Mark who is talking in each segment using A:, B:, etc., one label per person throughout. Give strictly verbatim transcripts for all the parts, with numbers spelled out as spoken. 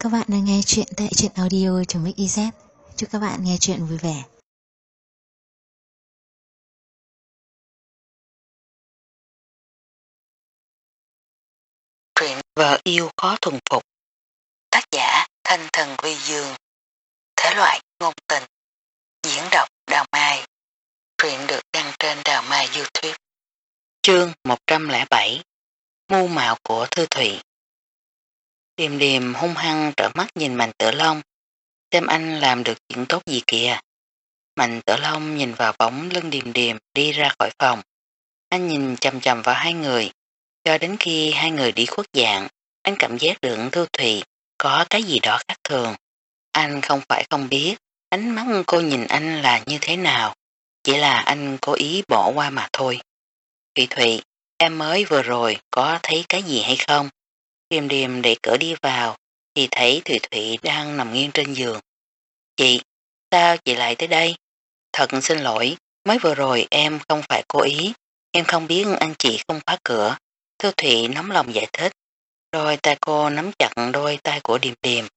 A: các bạn đang nghe chuyện tại truyện audio.mixyz. Chúc các bạn nghe chuyện vui vẻ.
B: Truyện Vợ Yêu Khó Thuần Phục. Tác giả Thanh Thần Vi Dương. Thể loại ngôn tình. Diễn đọc Đào Mai. Truyện được đăng trên Đào Mai YouTube. Chương một trăm lẻ bảy. Mưu mạo của Thư Thụy. Điềm điềm hung hăng trở mắt nhìn Mạnh Tử Long. Xem anh làm được chuyện tốt gì kìa. Mạnh Tử Long nhìn vào bóng lưng điềm điềm đi ra khỏi phòng. Anh nhìn chầm chầm vào hai người. Cho đến khi hai người đi khuất dạng, anh cảm giác được Thư Thụy có cái gì đó khác thường. Anh không phải không biết ánh mắt cô nhìn anh là như thế nào, chỉ là anh cố ý bỏ qua mà thôi. Thụy Thụy, em mới vừa rồi có thấy cái gì hay không? Điềm điềm để cửa đi vào thì thấy Thụy Thụy đang nằm nghiêng trên giường. Chị, sao chị lại tới đây? Thật xin lỗi, mới vừa rồi em không phải cố ý, em không biết anh chị không khóa cửa. Thư Thụy nóng lòng giải thích, rồi tay cô nắm chặt đôi tay của Điềm Điềm.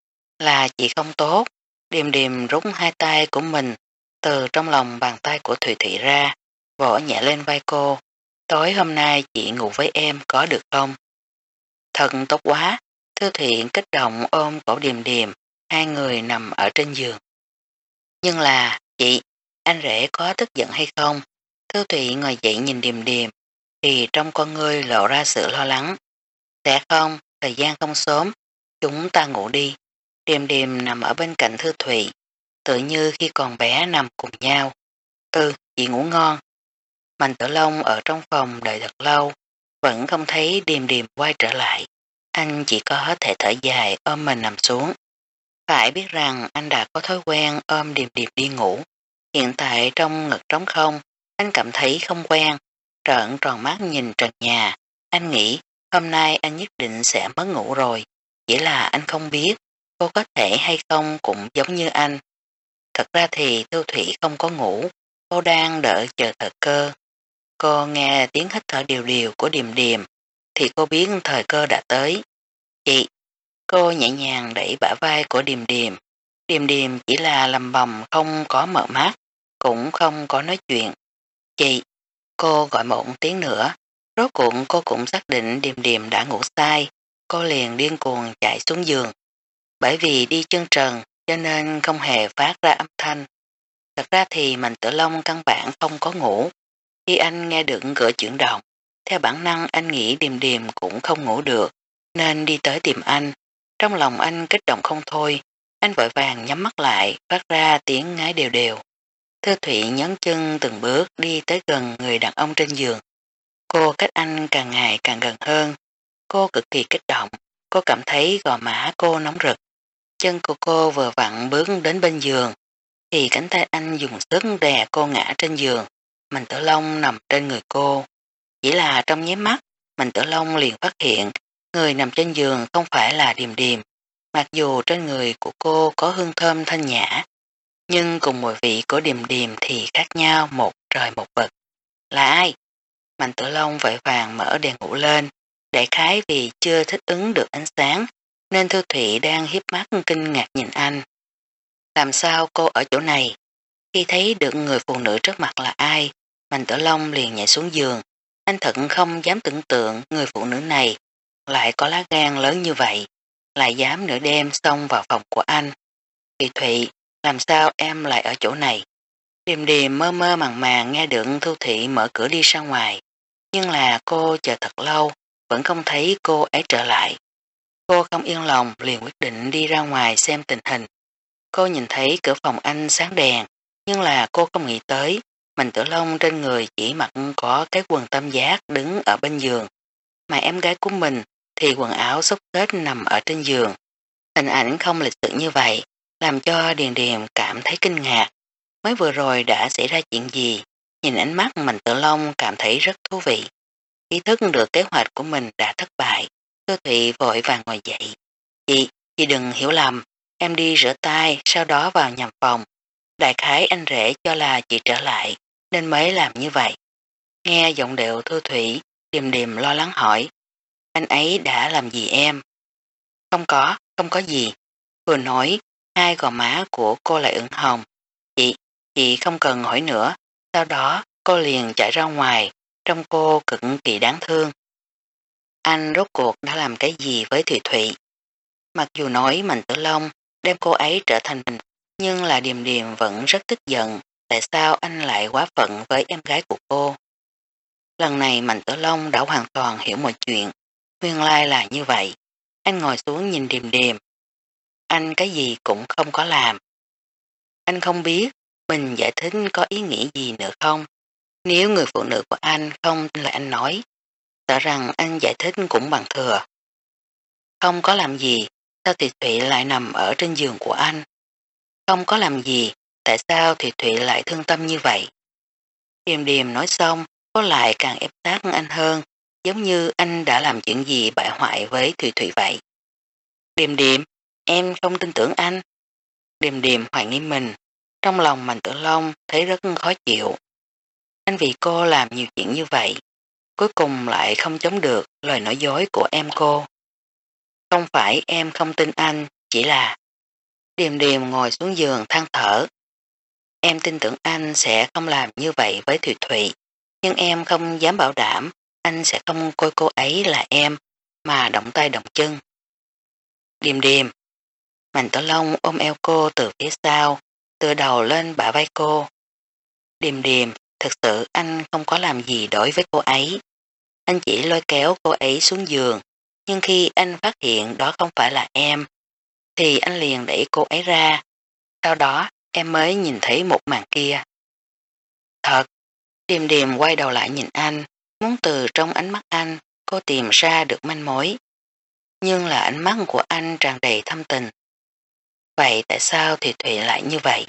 B: Là chị không tốt. Điềm Điềm rút hai tay của mình từ trong lòng bàn tay của Thụy Thụy ra, vỗ nhẹ lên vai cô. Tối hôm nay chị ngủ với em có được không? Thật tốt quá. Thư Thụy kích động ôm cổ Điềm Điềm, hai người nằm ở trên giường. Nhưng là, chị, anh rể có tức giận hay không? Thư Thụy ngồi dậy nhìn Điềm Điềm, thì trong con ngươi lộ ra sự lo lắng. Sẽ không, thời gian không sớm, chúng ta ngủ đi. Điềm Điềm nằm ở bên cạnh Thư Thụy, tự như khi còn bé nằm cùng nhau. Ừ, chị ngủ ngon. Mạnh Tử Long ở trong phòng đợi thật lâu, vẫn không thấy Điềm Điềm quay trở lại. Anh chỉ có thể thở dài ôm mình nằm xuống. Phải biết rằng anh đã có thói quen ôm Điềm Điềm đi ngủ. Hiện tại trong ngực trống không, anh cảm thấy không quen, trợn tròn mắt nhìn trần nhà. Anh nghĩ hôm nay anh nhất định sẽ mất ngủ rồi, chỉ là anh không biết cô có thể hay không cũng giống như anh. Thật ra thì Thư Thụy không có ngủ, cô đang đợi chờ thời cơ. Cô nghe tiếng hít thở đều đều của Điềm Điềm, thì cô biết thời cơ đã tới. Chị, cô nhẹ nhàng đẩy bả vai của Điềm Điềm. Điềm Điềm chỉ là lầm bầm không có mở mắt, cũng không có nói chuyện. Chị, cô gọi một tiếng nữa, rốt cuộc cô cũng xác định Điềm Điềm đã ngủ say, cô liền điên cuồng chạy xuống giường. Bởi vì đi chân trần cho nên không hề phát ra âm thanh. Thật ra thì Mạnh Tử Long căn bản không có ngủ. Khi anh nghe được cửa chuyển động, theo bản năng anh nghĩ Điềm Điềm cũng không ngủ được, nên đi tới tìm anh. Trong lòng anh kích động không thôi, anh vội vàng nhắm mắt lại, phát ra tiếng ngái đều đều. Thư Thụy nhấn chân từng bước đi tới gần người đàn ông trên giường. Cô cách anh càng ngày càng gần hơn. Cô cực kỳ kích động, cô cảm thấy gò má cô nóng rực. Chân của cô vừa vặn bước đến bên giường, thì cánh tay anh dùng sức đè cô ngã trên giường. Mạnh Tử Long nằm trên người cô. Chỉ là trong nháy mắt, Mạnh Tử Long liền phát hiện người nằm trên giường không phải là Điềm Điềm. Mặc dù trên người của cô có hương thơm thanh nhã, nhưng cùng mùi vị của Điềm Điềm thì khác nhau một trời một vực. Là ai? Mạnh Tử Long vội vàng mở đèn ngủ lên, đại khái vì chưa thích ứng được ánh sáng, nên Thư Thụy đang hiếp mắt kinh ngạc nhìn anh. Làm sao cô ở chỗ này? Khi thấy được người phụ nữ trước mặt là ai, Mạnh Tử Long liền nhảy xuống giường. Anh thật không dám tưởng tượng người phụ nữ này lại có lá gan lớn như vậy, lại dám nửa đêm xông vào phòng của anh. Thụy Thụy, làm sao em lại ở chỗ này? Điềm Điềm mơ mơ màng màng nghe được Thư Thụy mở cửa đi ra ngoài, nhưng là cô chờ thật lâu, vẫn không thấy cô ấy trở lại. Cô không yên lòng liền quyết định đi ra ngoài xem tình hình. Cô nhìn thấy cửa phòng anh sáng đèn, nhưng là cô không nghĩ tới, Mạnh Tử Long trên người chỉ mặc có cái quần tam giác đứng ở bên giường, mà em gái của mình thì quần áo xốc xếch nằm ở trên giường. Hình ảnh không lịch sự như vậy, làm cho Điền Điềm cảm thấy kinh ngạc. Mới vừa rồi đã xảy ra chuyện gì? Nhìn ánh mắt Mạnh Tử Long cảm thấy rất thú vị. Ý thức được kế hoạch của mình đã thất bại, Thư Thụy vội vàng ngồi dậy. Chị, chị đừng hiểu lầm, em đi rửa tay sau đó vào nhầm phòng. Đại khái anh rể cho là chị trở lại, nên mới làm như vậy. Nghe giọng điệu Thư Thụy, Điềm Điềm lo lắng hỏi. Anh ấy đã làm gì em? Không có, không có gì. Vừa nói, hai gò má của cô lại ửng hồng. Chị, chị không cần hỏi nữa. Sau đó cô liền chạy ra ngoài, trông cô cực kỳ đáng thương. Anh rốt cuộc đã làm cái gì với Thùy Thụy? Mặc dù nói Mạnh Tử Long đem cô ấy trở thành mình, nhưng là Điềm Điềm vẫn rất tức giận. Tại sao anh lại quá phận với em gái của cô? Lần này Mạnh Tử Long đã hoàn toàn hiểu mọi chuyện. Nguyên lai là như vậy. Anh ngồi xuống nhìn Điềm Điềm. Anh cái gì cũng không có làm. Anh không biết mình giải thích có ý nghĩa gì nữa không? Nếu người phụ nữ của anh không tin lời anh nói, sợ rằng anh giải thích cũng bằng thừa. Không có làm gì, sao Thị Thụy lại nằm ở trên giường của anh? Không có làm gì, tại sao Thị Thụy lại thương tâm như vậy? Điềm Điềm nói xong, có lại càng ép sát anh hơn, giống như anh đã làm chuyện gì bại hoại với Thùy Thụy vậy. Điềm Điềm, em không tin tưởng anh. Điềm Điềm hoài nghi mình, trong lòng Mạnh Tử Long thấy rất khó chịu. Anh vì cô làm nhiều chuyện như vậy, cuối cùng lại không chống được lời nói dối của em cô. Không phải em không tin anh, chỉ là Điềm Điềm ngồi xuống giường than thở. Em tin tưởng anh sẽ không làm như vậy với Thùy Thụy, nhưng em không dám bảo đảm anh sẽ không coi cô ấy là em mà động tay động chân. Điềm Điềm. Mạnh Tử Long ôm eo cô từ phía sau, tựa đầu lên bả vai cô. Điềm Điềm, thực sự anh không có làm gì đối với cô ấy. Anh chỉ lôi kéo cô ấy xuống giường, nhưng khi anh phát hiện đó không phải là em, thì anh liền đẩy cô ấy ra. Sau đó em mới nhìn thấy một màn kia. Thật, Điềm Điềm quay đầu lại nhìn anh, muốn từ trong ánh mắt anh cô tìm ra được manh mối. Nhưng là ánh mắt của anh tràn đầy thâm tình. Vậy tại sao thì Thụy lại như vậy?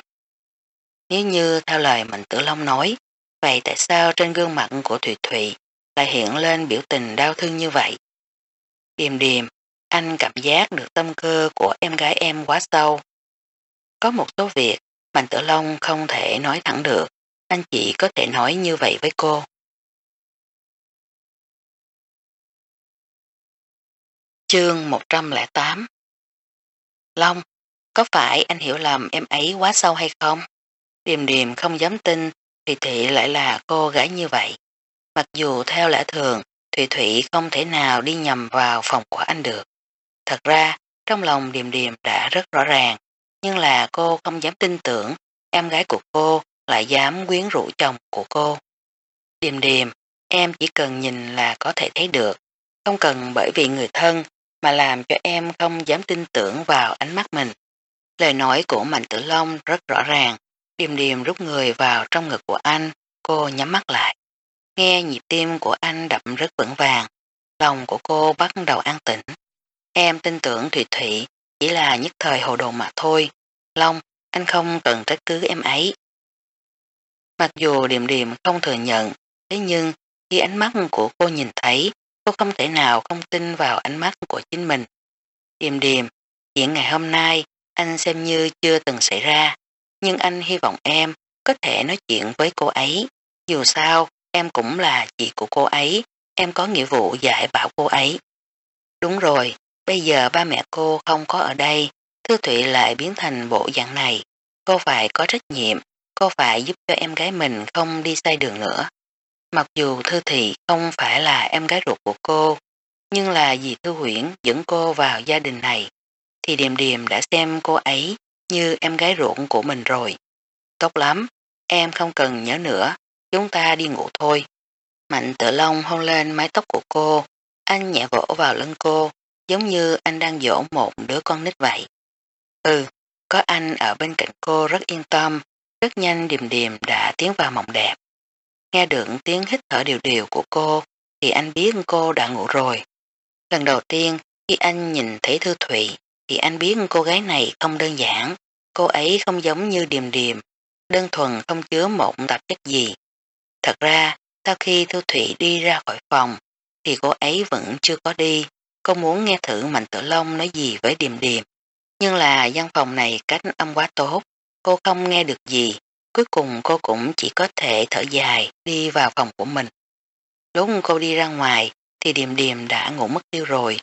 B: Nếu như theo lời Mạnh Tử Long nói, vậy tại sao trên gương mặt của Thụy Thụy lại hiện lên biểu tình đau thương như vậy? Điềm Điềm, anh cảm giác được tâm cơ của em gái em quá sâu. Có một số việc Mạnh Tử Long không thể nói thẳng được, anh chỉ có thể nói như vậy với cô. Chương một trăm lẻ tám. Long, có phải anh hiểu lầm em ấy quá sâu hay không? Điềm Điềm không dám tin Thùy Thụy lại là cô gái như vậy. Mặc dù theo lẽ thường Thùy Thụy không thể nào đi nhầm vào phòng của anh được. Thật ra trong lòng Điềm Điềm đã rất rõ ràng, nhưng là cô không dám tin tưởng em gái của cô lại dám quyến rũ chồng của cô. Điềm Điềm, em chỉ cần nhìn là có thể thấy được, không cần bởi vì người thân mà làm cho em không dám tin tưởng vào ánh mắt mình. Lời nói của Mạnh Tử Long rất rõ ràng. Điềm Điềm rút người vào trong ngực của anh, cô nhắm mắt lại. Nghe nhịp tim của anh đập rất vững vàng, lòng của cô bắt đầu an tĩnh. Em tin tưởng Thùy Thụy chỉ là nhất thời hồ đồ mà thôi. Long, anh không cần trách cứ em ấy. Mặc dù Điềm Điềm không thừa nhận, thế nhưng khi ánh mắt của cô nhìn thấy, cô không thể nào không tin vào ánh mắt của chính mình. Điềm Điềm, chuyện ngày hôm nay anh xem như chưa từng xảy ra, nhưng anh hy vọng em có thể nói chuyện với cô ấy. Dù sao, em cũng là chị của cô ấy, em có nghĩa vụ dạy bảo cô ấy. Đúng rồi, bây giờ ba mẹ cô không có ở đây, Thư Thụy lại biến thành bộ dạng này. Cô phải có trách nhiệm, cô phải giúp cho em gái mình không đi sai đường nữa. Mặc dù Thư Thị không phải là em gái ruột của cô, nhưng là dì Thư Huyễn dẫn cô vào gia đình này, thì Điềm Điềm đã xem cô ấy như em gái ruột của mình rồi. Tốt lắm, em không cần nhớ nữa, chúng ta đi ngủ thôi. Mạnh Tử Long hôn lên mái tóc của cô, anh nhẹ vỗ vào lưng cô, giống như anh đang dỗ một đứa con nít vậy. Ừ, có anh ở bên cạnh cô rất yên tâm, rất nhanh Điềm Điềm đã tiến vào mộng đẹp. Nghe được tiếng hít thở đều đều của cô, thì anh biết cô đã ngủ rồi. Lần đầu tiên khi anh nhìn thấy Thư Thụy, thì anh biết cô gái này không đơn giản, cô ấy không giống như Điềm Điềm, đơn thuần không chứa một tạp chất gì. Thật ra, sau khi Thư Thụy đi ra khỏi phòng, thì cô ấy vẫn chưa có đi, cô muốn nghe thử Mạnh Tử Long nói gì với Điềm Điềm. Nhưng là văn phòng này cách âm quá tốt, cô không nghe được gì, cuối cùng cô cũng chỉ có thể thở dài đi vào phòng của mình. Lúc cô đi ra ngoài thì Điềm Điềm đã ngủ mất tiêu rồi,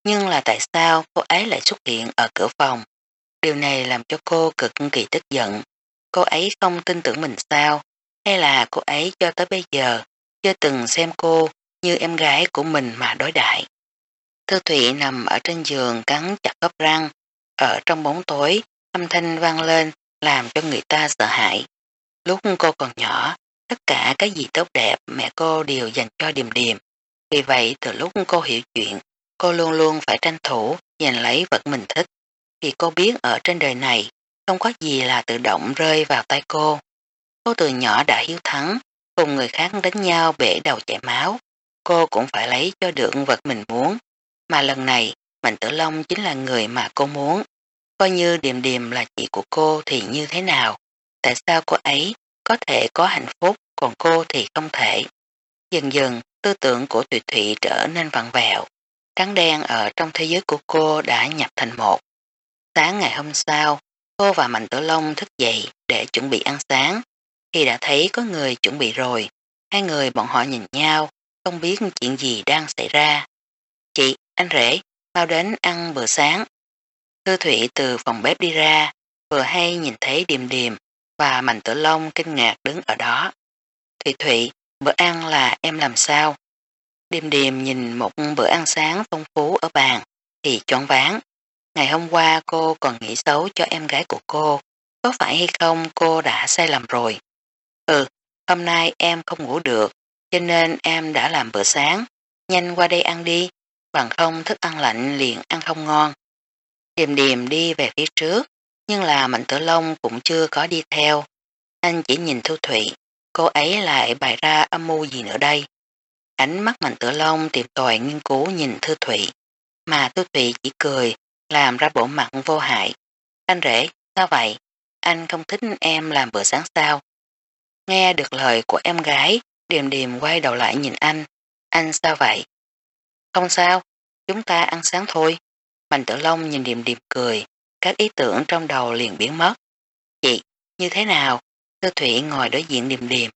B: Nhưng là tại sao cô ấy lại xuất hiện ở cửa phòng? Điều này làm cho cô cực kỳ tức giận. Cô ấy không tin tưởng mình sao? Hay là cô ấy cho tới bây giờ chưa từng xem cô như em gái của mình mà đối đãi? Thư Thụy nằm ở trên giường cắn chặt góc răng. Ở trong bóng tối, âm thanh vang lên làm cho người ta sợ hãi. Lúc cô còn nhỏ, tất cả cái gì tốt đẹp mẹ cô đều dành cho Điềm Điềm. Vì vậy từ lúc cô hiểu chuyện, cô luôn luôn phải tranh thủ giành lấy vật mình thích. Vì cô biết ở trên đời này không có gì là tự động rơi vào tay cô. Cô từ nhỏ đã hiếu thắng, cùng người khác đánh nhau bể đầu chảy máu. Cô cũng phải lấy cho được vật mình muốn. Mà lần này, Mạnh Tử Long chính là người mà cô muốn. Coi như Điềm Điềm là chị của cô thì như thế nào? Tại sao cô ấy có thể có hạnh phúc còn cô thì không thể? Dần dần, tư tưởng của Thụy Thụy trở nên vặn vẹo. Trắng đen ở trong thế giới của cô đã nhập thành một. Sáng ngày hôm sau, cô và Mạnh Tử Long thức dậy để chuẩn bị ăn sáng. Khi đã thấy có người chuẩn bị rồi, hai người bọn họ nhìn nhau, không biết chuyện gì đang xảy ra. Chị, anh rể, mau đến ăn bữa sáng. Thư Thụy từ phòng bếp đi ra, vừa hay nhìn thấy Điềm Điềm và Mạnh Tử Long kinh ngạc đứng ở đó. Thụy Thụy, bữa ăn là em làm sao? Điềm Điềm nhìn một bữa ăn sáng phong phú ở bàn, thì choáng váng. Ngày hôm qua cô còn nghĩ xấu cho em gái của cô, có phải hay không cô đã sai lầm rồi? Ừ, hôm nay em không ngủ được, cho nên em đã làm bữa sáng, nhanh qua đây ăn đi, bằng không thức ăn lạnh liền ăn không ngon. Điềm Điềm đi về phía trước, nhưng là Mạnh Tử Long cũng chưa có đi theo. Anh chỉ nhìn Thu Thụy, cô ấy lại bày ra âm mưu gì nữa đây? Ánh mắt Mạnh Tử Long tìm tòi nghiên cứu nhìn Thư Thụy, mà Thư Thụy chỉ cười, làm ra bộ mặt vô hại. Anh rể, sao vậy? Anh không thích em làm bữa sáng sao? Nghe được lời của em gái, Điềm Điềm quay đầu lại nhìn anh. Anh sao vậy? Không sao, chúng ta ăn sáng thôi. Mạnh Tử Long nhìn Điềm Điềm cười, các ý tưởng trong đầu liền biến mất. Chị, như thế nào? Thư Thụy ngồi đối diện Điềm Điềm.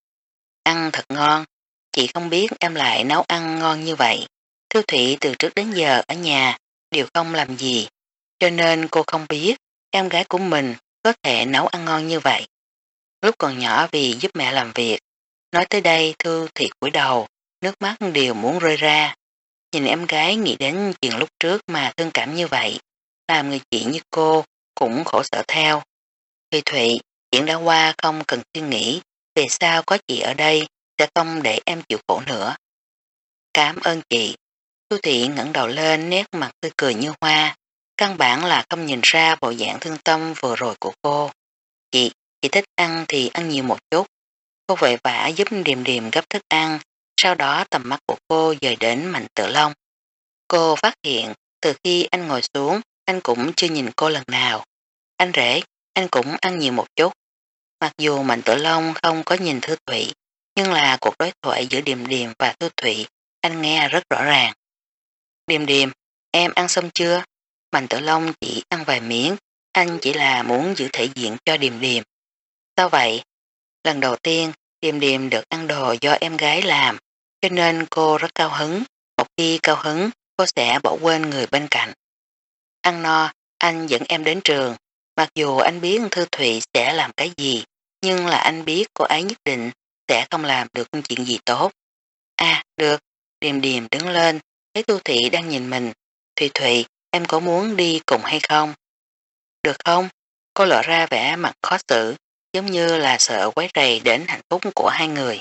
B: Ăn thật ngon, chị không biết em lại nấu ăn ngon như vậy. Thư Thụy từ trước đến giờ ở nhà đều không làm gì, cho nên cô không biết em gái của mình có thể nấu ăn ngon như vậy. Lúc còn nhỏ vì giúp mẹ làm việc, nói tới đây Thư Thụy cúi đầu, nước mắt đều muốn rơi ra. Nhìn em gái nghĩ đến chuyện lúc trước mà thương cảm như vậy, làm người chị như cô cũng khổ sở theo. Thùy Thụy, chuyện đã qua không cần suy nghĩ, về sao có chị ở đây sẽ không để em chịu khổ nữa. Cảm ơn chị. Thu Thụy ngẩng đầu lên nét mặt tươi cười như hoa, căn bản là không nhìn ra bộ dạng thương tâm vừa rồi của cô. Chị, chị thích ăn thì ăn nhiều một chút. Cô vội vã giúp Điềm Điềm gấp thức ăn, sau đó tầm mắt của cô dời đến Mạnh Tử Long. Cô phát hiện từ khi anh ngồi xuống, anh cũng chưa nhìn cô lần nào. Anh rể, anh cũng ăn nhiều một chút. Mặc dù Mạnh Tử Long không có nhìn Thư Thụy, nhưng là cuộc đối thoại giữa Điềm Điềm và Thư Thụy, anh nghe rất rõ ràng. Điềm Điềm, em ăn xong chưa? Mạnh Tử Long chỉ ăn vài miếng, anh chỉ là muốn giữ thể diện cho Điềm Điềm. Sao vậy? Lần đầu tiên, Điềm Điềm được ăn đồ do em gái làm, cho nên cô rất cao hứng. Một khi cao hứng, cô sẽ bỏ quên người bên cạnh. Ăn no, anh dẫn em đến trường. Mặc dù anh biết Thư Thụy sẽ làm cái gì, nhưng là anh biết cô ấy nhất định sẽ không làm được chuyện gì tốt. À, được. Điềm Điềm đứng lên, thấy Thư Thụy đang nhìn mình. Thụy Thụy, em có muốn đi cùng hay không? Được không? Cô lộ ra vẻ mặt khó xử, giống như là sợ quấy rầy đến hạnh phúc của hai người.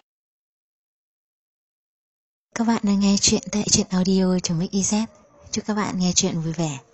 A: Các bạn đang nghe chuyện tại truyện audio.mixyz. Chúc các bạn nghe chuyện vui vẻ.